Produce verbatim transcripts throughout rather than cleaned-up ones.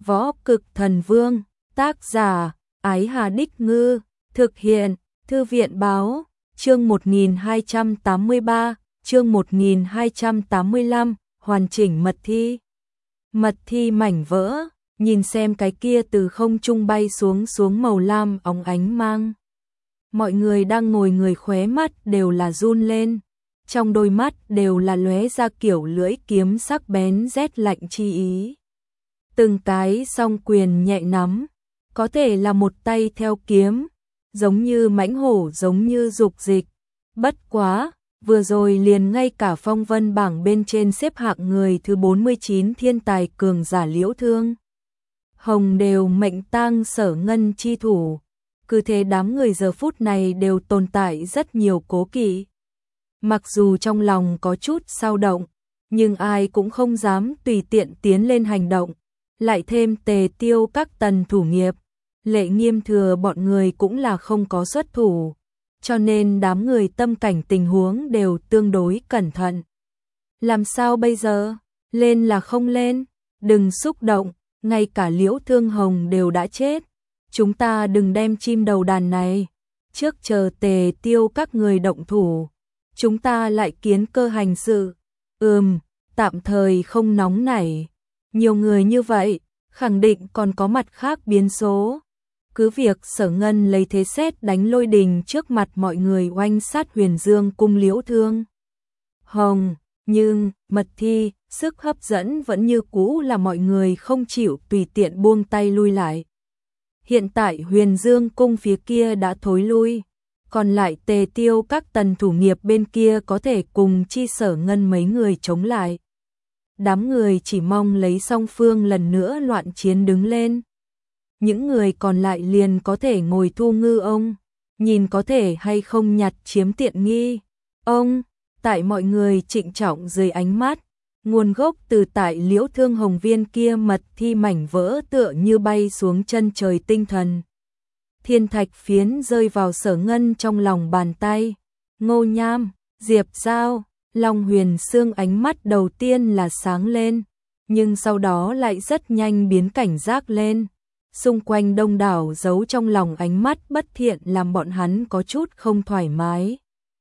Võ Cực Thần Vương, tác giả, Ái Hà Đích Ngư, thực hiện, Thư viện Báo, chương một nghìn hai trăm tám mươi ba, chương một nghìn hai trăm tám mươi lăm, hoàn chỉnh mật thi. Mật thi mảnh vỡ, nhìn xem cái kia từ không trung bay xuống xuống màu lam óng ánh mang. Mọi người đang ngồi người khóe mắt đều là run lên, trong đôi mắt đều là lóe ra kiểu lưỡi kiếm sắc bén rét lạnh chi ý. Từng cái song quyền nhẹ nắm, có thể là một tay theo kiếm, giống như mãnh hổ giống như dục dịch. Bất quá, vừa rồi liền ngay cả phong vân bảng bên trên xếp hạng người thứ bốn mươi chín thiên tài cường giả Liễu Thương Hồng đều mệnh tang Sở Ngân chi thủ. Cứ thế đám người giờ phút này đều tồn tại rất nhiều cố kỵ. Mặc dù trong lòng có chút dao động, nhưng ai cũng không dám tùy tiện tiến lên hành động. Lại thêm Tề Tiêu các tần thủ nghiệp, Lệ Nghiêm Thừa bọn người cũng là không có xuất thủ, cho nên đám người tâm cảnh tình huống đều tương đối cẩn thận. Làm sao bây giờ? Lên là không lên, đừng xúc động, ngay cả Liễu Thương Hồng đều đã chết. Chúng ta đừng đem chim đầu đàn này, trước chờ Tề Tiêu các người động thủ, chúng ta lại kiến cơ hành sự. Ừm, tạm thời không nóng nảy. Nhiều người như vậy, khẳng định còn có mặt khác biến số. Cứ việc Sở Ngân lấy thế sét đánh lôi đình trước mặt mọi người oanh sát Huyền Dương cung Liễu Thương Hồng, nhưng mật thi, sức hấp dẫn vẫn như cũ là mọi người không chịu tùy tiện buông tay lui lại. Hiện tại Huyền Dương cung phía kia đã thối lui, còn lại Tề Tiêu các tần thủ nghiệp bên kia có thể cùng chi Sở Ngân mấy người chống lại. Đám người chỉ mong lấy song phương lần nữa loạn chiến đứng lên. Những người còn lại liền có thể ngồi thu ngư ông, nhìn có thể hay không nhặt chiếm tiện nghi. Ông, tại mọi người trịnh trọng dưới ánh mắt, nguồn gốc từ tại Liễu Thương Hồng viên kia mật thi mảnh vỡ tựa như bay xuống chân trời tinh thần. Thiên thạch phiến rơi vào Sở Ngân trong lòng bàn tay. Ngô Nham, Diệp Giao, Long Huyền Sương ánh mắt đầu tiên là sáng lên, nhưng sau đó lại rất nhanh biến cảnh giác lên. Xung quanh đông đảo giấu trong lòng ánh mắt bất thiện làm bọn hắn có chút không thoải mái.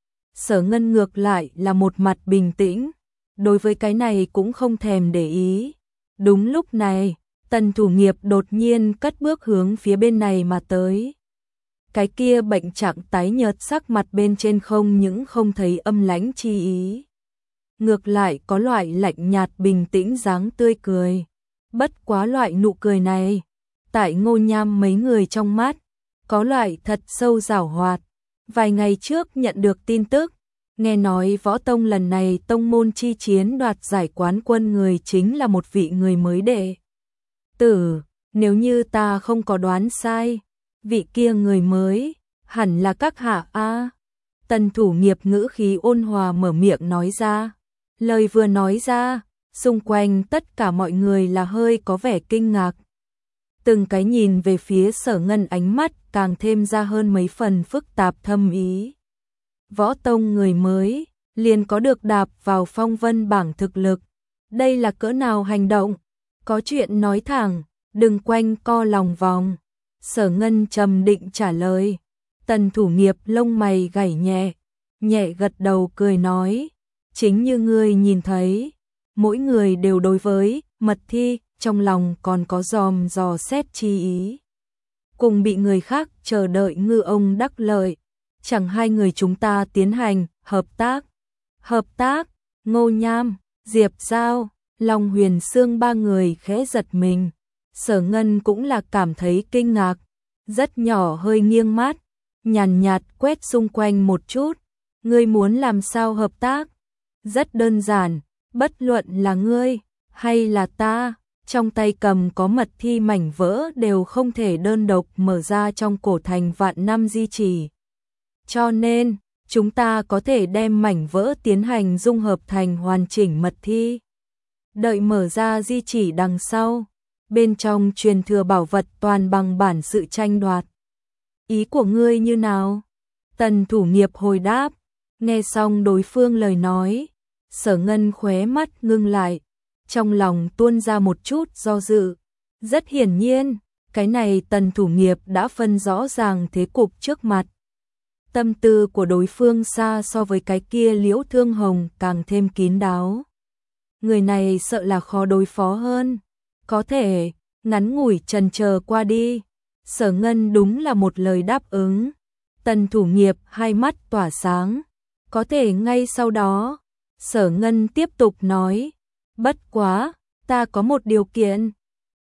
Sở Ngân ngược lại là một mặt bình tĩnh, đối với cái này cũng không thèm để ý. Đúng lúc này, tần thủ nghiệp đột nhiên cất bước hướng phía bên này mà tới. Cái kia bệnh trạng tái nhợt sắc mặt bên trên không những không thấy âm lãnh chi ý, ngược lại có loại lạnh nhạt bình tĩnh dáng tươi cười. Bất quá loại nụ cười này, tại Ngô Nham mấy người trong mắt, có loại thật sâu giảo hoạt. Vài ngày trước nhận được tin tức, nghe nói Võ Tông lần này tông môn chi chiến đoạt giải quán quân người chính là một vị người mới đệ tử. Nếu như ta không có đoán sai, vị kia người mới hẳn là các hạ a. Tần thủ nghiệp ngữ khí ôn hòa mở miệng nói ra. Lời vừa nói ra, xung quanh tất cả mọi người là hơi có vẻ kinh ngạc. Từng cái nhìn về phía Sở Ngân ánh mắt càng thêm ra hơn mấy phần phức tạp thâm ý. Võ Tông người mới, liền có được đạp vào phong vân bảng thực lực. Đây là cỡ nào hành động? Có chuyện nói thẳng, đừng quanh co lòng vòng. Sở Ngân trầm định trả lời. Tần thủ nghiệp lông mày gảy nhẹ, nhẹ gật đầu cười nói. Chính như ngươi nhìn thấy, mỗi người đều đối với mật thi trong lòng còn có dòm dò xét chi ý. Cùng bị người khác chờ đợi ngư ông đắc lợi, chẳng hai người chúng ta tiến hành hợp tác. Hợp tác, Ngô Nham, Diệp Giao, Long Huyền Sương ba người khẽ giật mình. Sở Ngân cũng là cảm thấy kinh ngạc, rất nhỏ hơi nghiêng mắt, nhàn nhạt quét xung quanh một chút. Ngươi muốn làm sao hợp tác? Rất đơn giản, bất luận là ngươi hay là ta, trong tay cầm có mật thi mảnh vỡ đều không thể đơn độc mở ra trong cổ thành vạn năm di chỉ. Cho nên, chúng ta có thể đem mảnh vỡ tiến hành dung hợp thành hoàn chỉnh mật thi. Đợi mở ra di chỉ đằng sau, bên trong truyền thừa bảo vật toàn bằng bản sự tranh đoạt. Ý của ngươi như nào? Tần thủ nghiệp hồi đáp. Nghe xong đối phương lời nói, Sở Ngân khóe mắt ngưng lại, trong lòng tuôn ra một chút do dự. Rất hiển nhiên, cái này Tần Thủ Nghiệp đã phân rõ ràng thế cục trước mặt. Tâm tư của đối phương xa so với cái kia Liễu Thương Hồng càng thêm kín đáo. Người này sợ là khó đối phó hơn. Có thể, ngắn ngủi chần chờ qua đi. Sở Ngân đúng là một lời đáp ứng. Tần Thủ Nghiệp hai mắt tỏa sáng. Có thể ngay sau đó, Sở Ngân tiếp tục nói. Bất quá, ta có một điều kiện.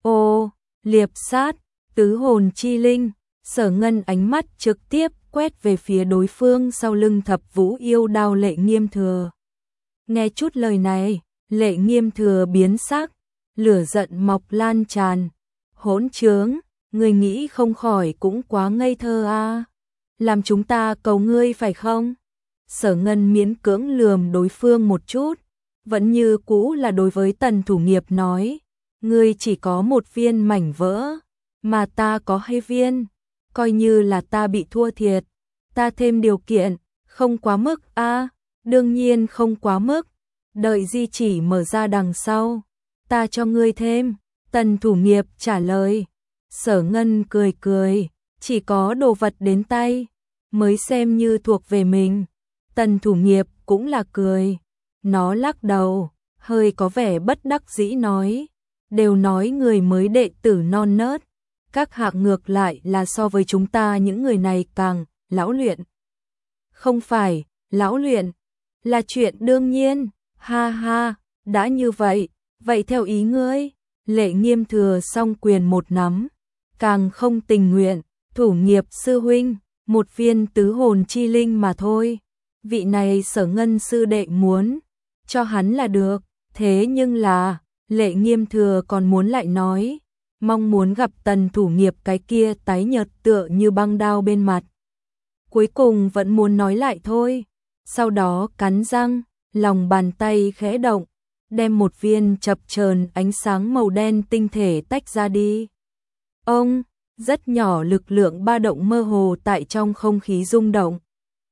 Ô, liệp sát, tứ hồn chi linh. Sở Ngân ánh mắt trực tiếp quét về phía đối phương sau lưng Thập Vũ Yêu Đao Lệ Nghiêm Thừa. Nghe chút lời này, Lệ Nghiêm Thừa biến sắc, lửa giận mọc lan tràn. Hỗn trướng, ngươi nghĩ không khỏi cũng quá ngây thơ a. Làm chúng ta cầu ngươi phải không? Sở Ngân miễn cưỡng lườm đối phương một chút, vẫn như cũ là đối với Tần Thủ Nghiệp nói, ngươi chỉ có một viên mảnh vỡ, mà ta có hai viên, coi như là ta bị thua thiệt, ta thêm điều kiện, không quá mức a, đương nhiên không quá mức, đợi di chỉ mở ra đằng sau, ta cho ngươi thêm. Tần Thủ Nghiệp trả lời. Sở Ngân cười cười, chỉ có đồ vật đến tay mới xem như thuộc về mình. Tần Thủ Nghiệp cũng là cười, nó lắc đầu, hơi có vẻ bất đắc dĩ nói, đều nói người mới đệ tử non nớt, các hạng ngược lại là so với chúng ta những người này càng lão luyện. Không phải, lão luyện là chuyện đương nhiên, ha ha, đã như vậy, vậy theo ý ngươi. Lệ Nghiêm Thừa song quyền một nắm, càng không tình nguyện, Thủ Nghiệp sư huynh, một viên tứ hồn chi linh mà thôi. Vị này Sở Ngân sư đệ muốn cho hắn là được, thế nhưng là, Lệ Nghiêm Thừa còn muốn lại nói, mong muốn gặp Tần Thủ Nghiệp cái kia tái nhợt tựa như băng đao bên mặt. Cuối cùng vẫn muốn nói lại thôi, sau đó cắn răng, lòng bàn tay khẽ động, đem một viên chập chờn ánh sáng màu đen tinh thể tách ra đi. Ông, rất nhỏ lực lượng ba động mơ hồ tại trong không khí rung động.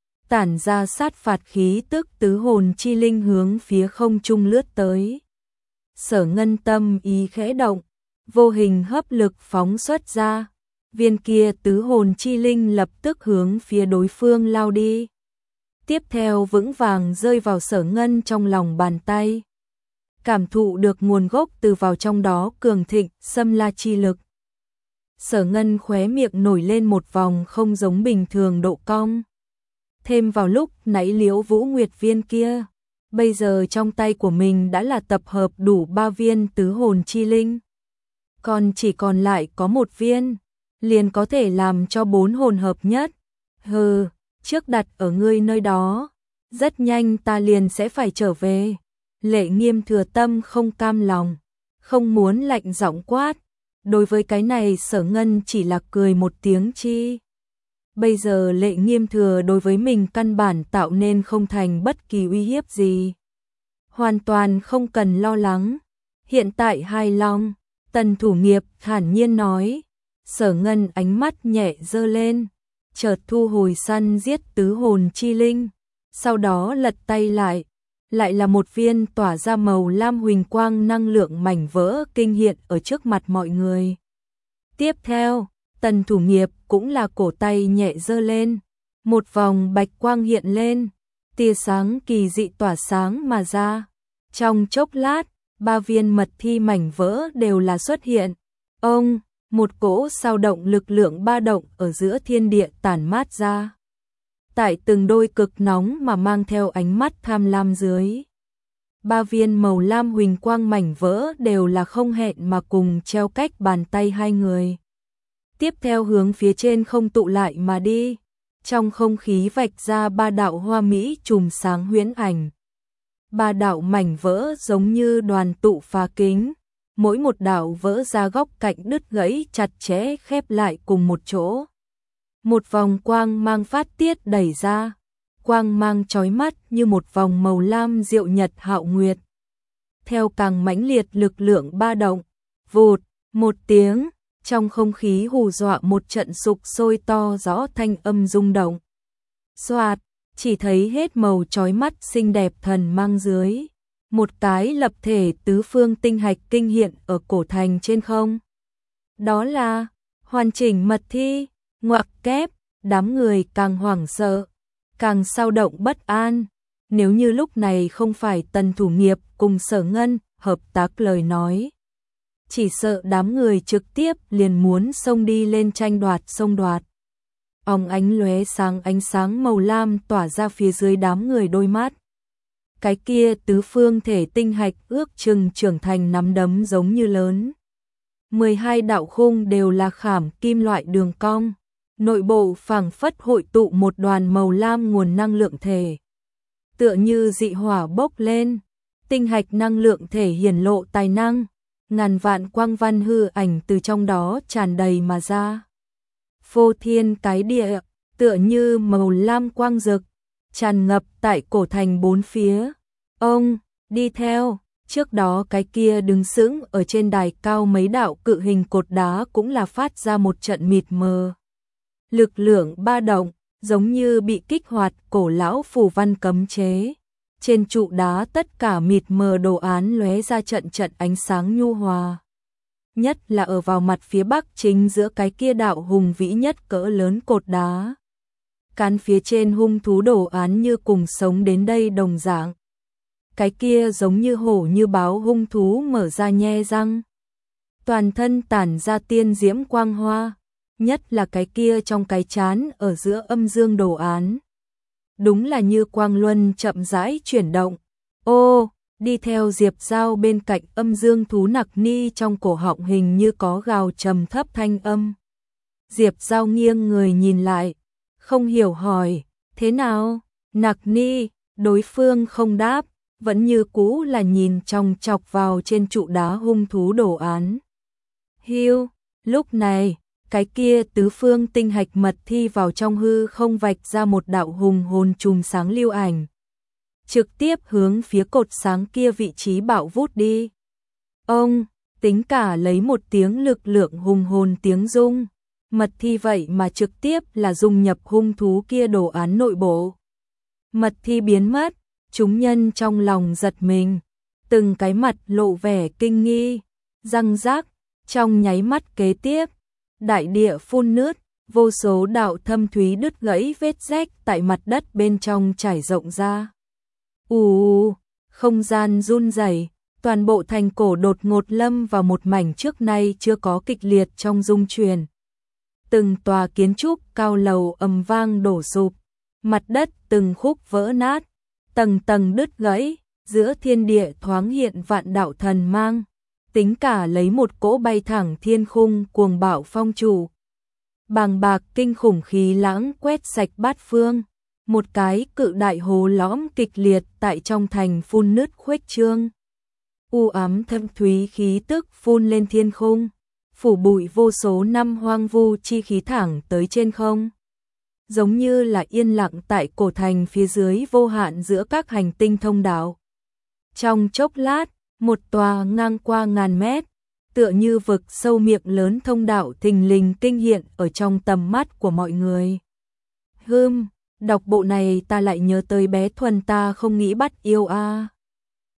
Tản ra sát phạt khí tức tứ hồn chi linh hướng phía không trung lướt tới. Sở Ngân tâm ý khẽ động, vô hình hấp lực phóng xuất ra. Viên kia tứ hồn chi linh lập tức hướng phía đối phương lao đi. Tiếp theo vững vàng rơi vào Sở Ngân trong lòng bàn tay. Cảm thụ được nguồn gốc từ vào trong đó cường thịnh, xâm la chi lực. Sở Ngân khóe miệng nổi lên một vòng không giống bình thường độ cong. Thêm vào lúc nãy Liễu Vũ Nguyệt viên kia, bây giờ trong tay của mình đã là tập hợp đủ ba viên tứ hồn chi linh. Còn chỉ còn lại có một viên, liền có thể làm cho bốn hồn hợp nhất. Hừ, trước đặt ở ngươi nơi đó, rất nhanh ta liền sẽ phải trở về. Lệ Nghiêm Thừa tâm không cam lòng, không muốn lạnh giọng quát. Đối với cái này Sở Ngân chỉ là cười một tiếng chi. Bây giờ Lệ Nghiêm Thừa đối với mình căn bản tạo nên không thành bất kỳ uy hiếp gì. Hoàn toàn không cần lo lắng. Hiện tại hài lòng, Tần Thủ Nghiệp thản nhiên nói. Sở Ngân ánh mắt nhẹ dơ lên, chợt thu hồi săn giết tứ hồn chi linh. Sau đó lật tay lại, lại là một viên tỏa ra màu lam huỳnh quang năng lượng mảnh vỡ kinh hiện ở trước mặt mọi người. Tiếp theo, Tần Thủ Nghiệp cũng là cổ tay nhẹ dơ lên, một vòng bạch quang hiện lên, tia sáng kỳ dị tỏa sáng mà ra. Trong chốc lát, ba viên mật thi mảnh vỡ đều là xuất hiện. Ông, một cỗ sao động lực lượng ba động ở giữa thiên địa tản mát ra. Tại từng đôi cực nóng mà mang theo ánh mắt tham lam dưới. Ba viên màu lam huỳnh quang mảnh vỡ đều là không hẹn mà cùng treo cách bàn tay hai người. Tiếp theo hướng phía trên không tụ lại mà đi. Trong không khí vạch ra ba đạo hoa mỹ chùm sáng huyễn ảnh. Ba đạo mảnh vỡ giống như đoàn tụ phá kính. Mỗi một đạo vỡ ra góc cạnh đứt gãy chặt chẽ khép lại cùng một chỗ. Một vòng quang mang phát tiết đẩy ra, quang mang chói mắt như một vòng màu lam diệu nhật hạo nguyệt. Theo càng mãnh liệt lực lượng ba động, vụt, một tiếng, trong không khí hù dọa một trận sục sôi to rõ thanh âm rung động. Xoạt, chỉ thấy hết màu chói mắt xinh đẹp thần mang dưới. Một cái lập thể tứ phương tinh hạch kinh hiện ở cổ thành trên không. Đó là hoàn chỉnh mật thi, ngoặc kép, đám người càng hoảng sợ, càng sao động bất an. Nếu như lúc này không phải Tần Thủ Nghiệp cùng Sở Ngân hợp tác lời nói, chỉ sợ đám người trực tiếp liền muốn xông đi lên tranh đoạt xông đoạt. Óng ánh lóe sáng ánh sáng màu lam tỏa ra phía dưới đám người đôi mắt. Cái kia tứ phương thể tinh hạch ước chừng trưởng thành nắm đấm giống như lớn. mười hai đạo khung đều là khảm kim loại đường cong, nội bộ phảng phất hội tụ một đoàn màu lam nguồn năng lượng thể. Tựa như dị hỏa bốc lên, tinh hạch năng lượng thể hiển lộ tài năng, ngàn vạn quang văn hư ảnh từ trong đó tràn đầy mà ra. Phô thiên cái địa, tựa như màu lam quang rực, tràn ngập tại cổ thành bốn phía. Ông, đi theo, trước đó cái kia đứng sững ở trên đài cao mấy đạo cự hình cột đá cũng là phát ra một trận mịt mờ. Lực lượng ba động, giống như bị kích hoạt cổ lão phù văn cấm chế. Trên trụ đá tất cả mịt mờ đồ án lóe ra trận trận ánh sáng nhu hòa. Nhất là ở vào mặt phía bắc chính giữa cái kia đạo hùng vĩ nhất cỡ lớn cột đá. Cán phía trên hung thú đồ án như cùng sống đến đây đồng dạng. Cái kia giống như hổ như báo hung thú mở ra nhe răng. Toàn thân tản ra tiên diễm quang hoa, nhất là cái kia trong cái chán ở giữa âm dương đồ án. Đúng là như quang luân chậm rãi chuyển động. Ô, đi theo Diệp Giao bên cạnh âm dương thú nặc ni trong cổ họng hình như có gào trầm thấp thanh âm. Diệp Giao nghiêng người nhìn lại, không hiểu hỏi, thế nào? Nặc ni, đối phương không đáp, vẫn như cũ là nhìn chòng chọc vào trên trụ đá hung thú đồ án. Hiu, lúc này, cái kia tứ phương tinh hạch mật thi vào trong hư không vạch ra một đạo hùng hồn chùm sáng lưu ảnh. Trực tiếp hướng phía cột sáng kia vị trí bạo vút đi. Ông, tính cả lấy một tiếng lực lượng hùng hồn tiếng rung. Mật thi vậy mà trực tiếp là dung nhập hung thú kia đồ án nội bộ. Mật thi biến mất, chúng nhân trong lòng giật mình. Từng cái mặt lộ vẻ kinh nghi, răng rác, trong nháy mắt kế tiếp. Đại địa phun nứt, vô số đạo thâm thúy đứt gãy vết rách tại mặt đất bên trong trải rộng ra. Ù, không gian run rẩy, toàn bộ thành cổ đột ngột lâm vào một mảnh trước nay chưa có kịch liệt trong rung chuyển. Từng tòa kiến trúc cao lầu ầm vang đổ sụp, mặt đất từng khúc vỡ nát, tầng tầng đứt gãy, giữa thiên địa thoáng hiện vạn đạo thần mang. Tính cả lấy một cỗ bay thẳng thiên khung cuồng bạo phong chủ. Bàng bạc kinh khủng khí lãng quét sạch bát phương, một cái cự đại hố lõm kịch liệt tại trong thành phun nứt khuếch trương. U ám thâm thúy khí tức phun lên thiên khung, phủ bụi vô số năm hoang vu chi khí thẳng tới trên không. Giống như là yên lặng tại cổ thành phía dưới vô hạn giữa các hành tinh thông đạo. Trong chốc lát, một tòa ngang qua ngàn mét, tựa như vực sâu miệng lớn thông đạo thình lình kinh hiện ở trong tầm mắt của mọi người. Hừm, đọc bộ này ta lại nhớ tới bé Thuần ta không nghĩ bắt yêu a. À.